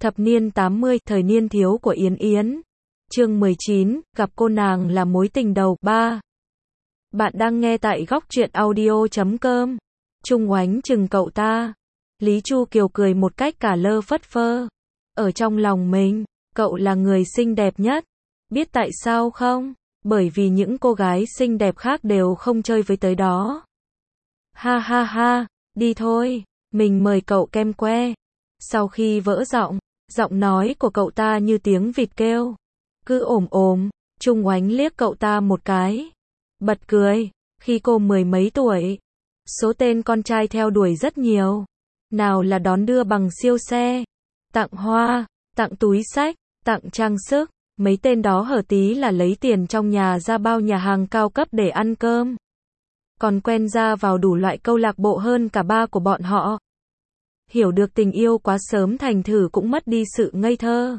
Thập niên 80, thời niên thiếu của Yến Yến. Chương 19, gặp cô nàng là mối tình đầu. 3. Bạn đang nghe tại góc truyện audio.com. Trung Oánh chừng cậu ta. Lý Chu Kiều cười một cách cả lơ phất phơ. Ở trong lòng mình, cậu là người xinh đẹp nhất. Biết tại sao không? Bởi vì những cô gái xinh đẹp khác đều không chơi với tới đó. Ha ha ha, đi thôi, mình mời cậu kem que. Sau khi vỡ giọng nói của cậu ta như tiếng vịt kêu. Cứ ồm ồm, Trung Oánh liếc cậu ta một cái. Bật cười, khi cô mười mấy tuổi, số tên con trai theo đuổi rất nhiều. Nào là đón đưa bằng siêu xe, tặng hoa, tặng túi xách, tặng trang sức. Mấy tên đó hở tí là lấy tiền trong nhà ra bao nhà hàng cao cấp để ăn cơm. Còn quen ra vào đủ loại câu lạc bộ hơn cả ba của bọn họ. Hiểu được tình yêu quá sớm thành thử cũng mất đi sự ngây thơ.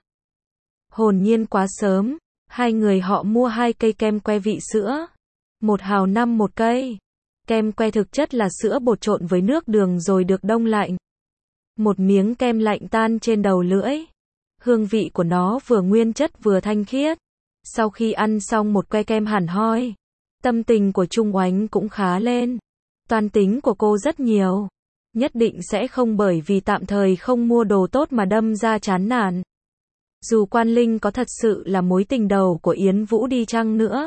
Hồn nhiên quá sớm, hai người họ mua 2 cây kem que vị sữa. 1 hào 5 một cây. Kem que thực chất là sữa bột trộn với nước đường rồi được đông lạnh. Một miếng kem lạnh tan trên đầu lưỡi. Hương vị của nó vừa nguyên chất vừa thanh khiết. Sau khi ăn xong một que kem hẳn hoi, tâm tình của Trung Oánh cũng khá lên. Toan tính của cô rất nhiều. Nhất định sẽ không bởi vì tạm thời không mua đồ tốt mà đâm ra chán nản. Dù Quan Linh có thật sự là mối tình đầu của Yến Vũ đi chăng nữa,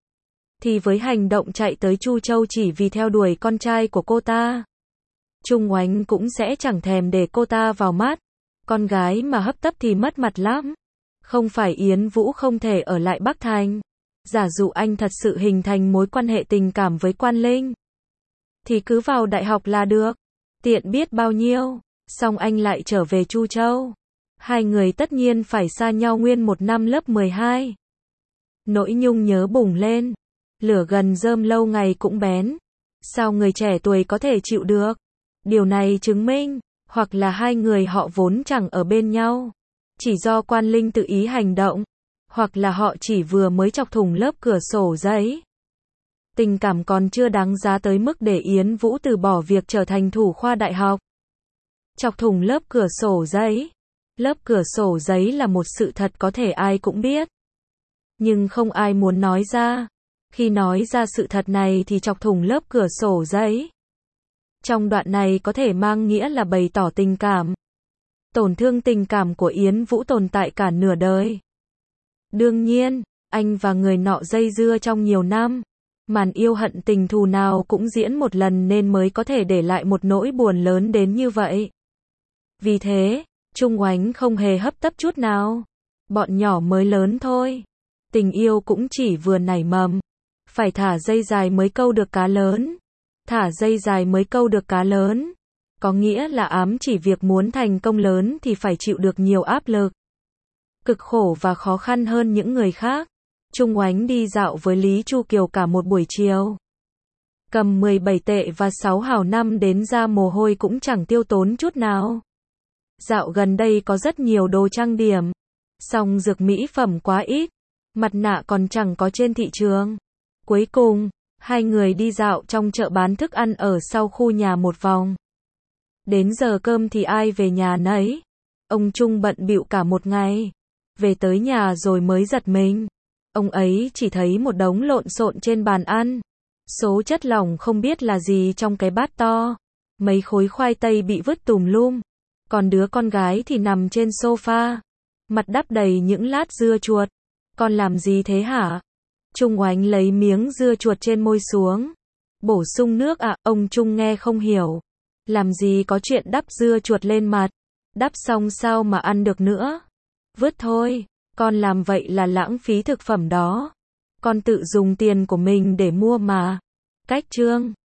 thì với hành động chạy tới Chu Châu chỉ vì theo đuổi con trai của cô ta, Trung Oánh cũng sẽ chẳng thèm để cô ta vào mắt. Con gái mà hấp tấp thì mất mặt lắm. Không phải Yến Vũ không thể ở lại Bắc Thành. Giả dụ anh thật sự hình thành mối quan hệ tình cảm với Quan Linh, thì cứ vào đại học là được. Tiện biết bao nhiêu. Xong anh lại trở về Chu Châu. Hai người tất nhiên phải xa nhau nguyên một năm lớp 12. Nỗi nhung nhớ bùng lên. Lửa gần rơm lâu ngày cũng bén. Sao người trẻ tuổi có thể chịu được? Điều này chứng minh, hoặc là hai người họ vốn chẳng ở bên nhau, chỉ do Quan Linh tự ý hành động, hoặc là họ chỉ vừa mới chọc thủng lớp cửa sổ giấy. Tình cảm còn chưa đáng giá tới mức để Yến Vũ từ bỏ việc trở thành thủ khoa đại học. Chọc thủng lớp cửa sổ giấy. Lớp cửa sổ giấy là một sự thật có thể ai cũng biết, nhưng không ai muốn nói ra. Khi nói ra sự thật này thì chọc thủng lớp cửa sổ giấy. Trong đoạn này có thể mang nghĩa là bày tỏ tình cảm. Tổn thương tình cảm của Yến Vũ tồn tại cả nửa đời. Đương nhiên, anh và người nọ dây dưa trong nhiều năm. Màn yêu hận tình thù nào cũng diễn một lần nên mới có thể để lại một nỗi buồn lớn đến như vậy. Vì thế, Trung Oánh không hề hấp tấp chút nào. Bọn nhỏ mới lớn thôi. Tình yêu cũng chỉ vừa nảy mầm. Phải thả dây dài mới câu được cá lớn. Thả dây dài mới câu được cá lớn. Có nghĩa là ám chỉ việc muốn thành công lớn thì phải chịu được nhiều áp lực, cực khổ và khó khăn hơn những người khác. Trung Oánh đi dạo với Lý Chu Kiều cả một buổi chiều. Cầm 17 tệ và 6 hào 5 đến ra mồ hôi cũng chẳng tiêu tốn chút nào. Dạo gần đây có rất nhiều đồ trang điểm. Song dược mỹ phẩm quá ít. Mặt nạ còn chẳng có trên thị trường. Cuối cùng, hai người đi dạo trong chợ bán thức ăn ở sau khu nhà một vòng. Đến giờ cơm thì ai về nhà nấy. Ông Trung bận bịu cả một ngày. Về tới nhà rồi mới giật mình. Ông ấy chỉ thấy một đống lộn xộn trên bàn ăn. Số chất lỏng không biết là gì trong cái bát to. Mấy khối khoai tây bị vứt tùm lum. Còn đứa con gái thì nằm trên sofa. Mặt đắp đầy những lát dưa chuột. Con làm gì thế hả? Trung Oánh lấy miếng dưa chuột trên môi xuống. Bổ sung nước à? Ông Trung nghe không hiểu. Làm gì có chuyện đắp dưa chuột lên mặt. Đắp xong sao mà ăn được nữa? Vứt thôi. Con làm vậy là lãng phí thực phẩm đó. Con tự dùng tiền của mình để mua mà. Cách chương